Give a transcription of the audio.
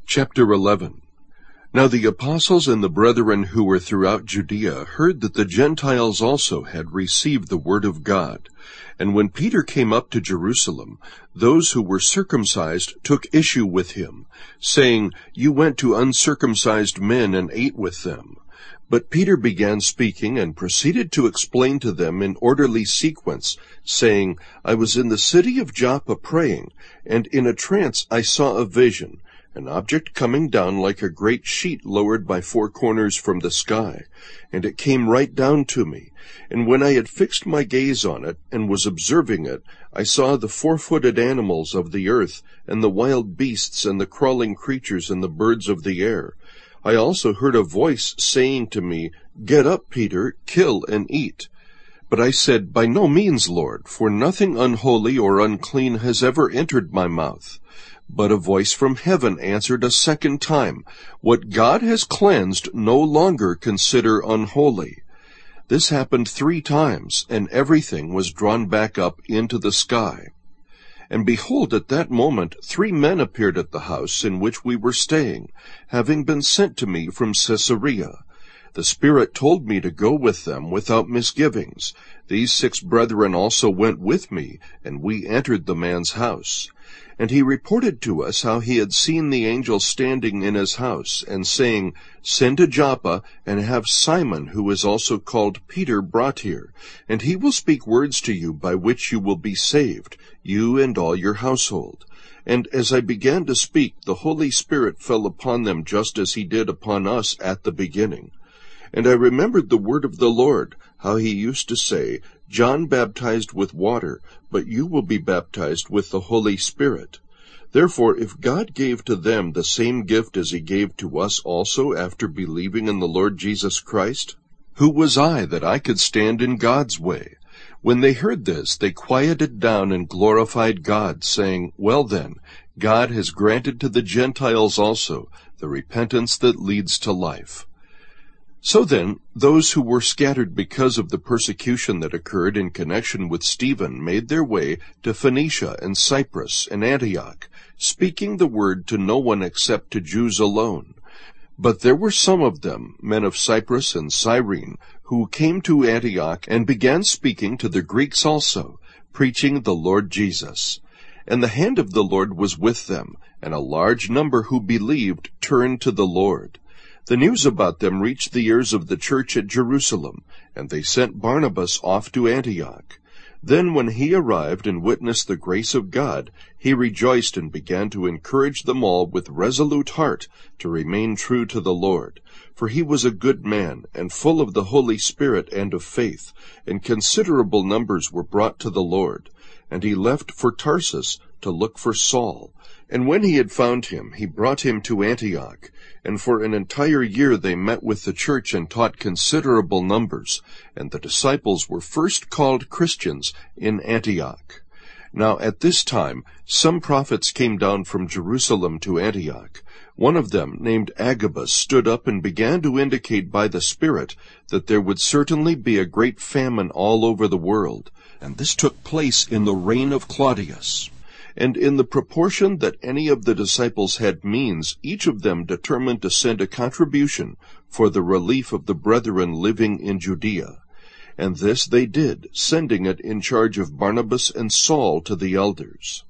Chapter 11. Now the apostles and the brethren who were throughout Judea heard that the Gentiles also had received the word of God. And when Peter came up to Jerusalem, those who were circumcised took issue with him, saying, "You went to uncircumcised men and ate with them." But Peter began speaking and proceeded to explain to them in orderly sequence, saying, "I was in the city of Joppa praying, and in a trance I saw a vision, an object coming down like a great sheet lowered by four corners from the sky, and it came right down to me. And when I had fixed my gaze on it, and was observing it, I saw the four-footed animals of the earth, and the wild beasts, and the crawling creatures, and the birds of the air. I also heard a voice saying to me, 'Get up, Peter, kill and eat.' But I said, 'By no means, Lord, for nothing unholy or unclean has ever entered my mouth.' But a voice from heaven answered a second time, 'What God has cleansed no longer consider unholy.' This happened 3 times, and everything was drawn back up into the sky. And behold, at that moment 3 men appeared at the house in which we were staying, having been sent to me from Caesarea. The Spirit told me to go with them without misgivings. These 6 brethren also went with me, and we entered the man's house. And he reported to us how he had seen the angel standing in his house, and saying, 'Send to Joppa, and have Simon, who is also called Peter, brought here, and he will speak words to you by which you will be saved, you and all your household.' And as I began to speak, the Holy Spirit fell upon them just as he did upon us at the beginning. And I remembered the word of the Lord, how he used to say, 'John baptized with water, but you will be baptized with the Holy Spirit.' Therefore, if God gave to them the same gift as he gave to us also after believing in the Lord Jesus Christ, who was I that I could stand in God's way?" When they heard this, they quieted down and glorified God, saying, "Well then, God has granted to the Gentiles also the repentance that leads to life." So then, those who were scattered because of the persecution that occurred in connection with Stephen made their way to Phoenicia and Cyprus and Antioch, speaking the word to no one except to Jews alone. But there were some of them, men of Cyprus and Cyrene, who came to Antioch and began speaking to the Greeks also, preaching the Lord Jesus. And the hand of the Lord was with them, and a large number who believed turned to the Lord. The news about them reached the ears of the church at Jerusalem, and they sent Barnabas off to Antioch. Then when he arrived and witnessed the grace of God, he rejoiced and began to encourage them all with resolute heart to remain true to the Lord. For he was a good man, and full of the Holy Spirit and of faith, and considerable numbers were brought to the Lord. And he left for Tarsus to look for Saul. And when he had found him, he brought him to Antioch. And for an entire year they met with the church and taught considerable numbers. And the disciples were first called Christians in Antioch. Now at this time some prophets came down from Jerusalem to Antioch. One of them, named Agabus, stood up and began to indicate by the Spirit that there would certainly be a great famine all over the world. And this took place in the reign of Claudius. And in the proportion that any of the disciples had means, each of them determined to send a contribution for the relief of the brethren living in Judea. And this they did, sending it in charge of Barnabas and Saul to the elders.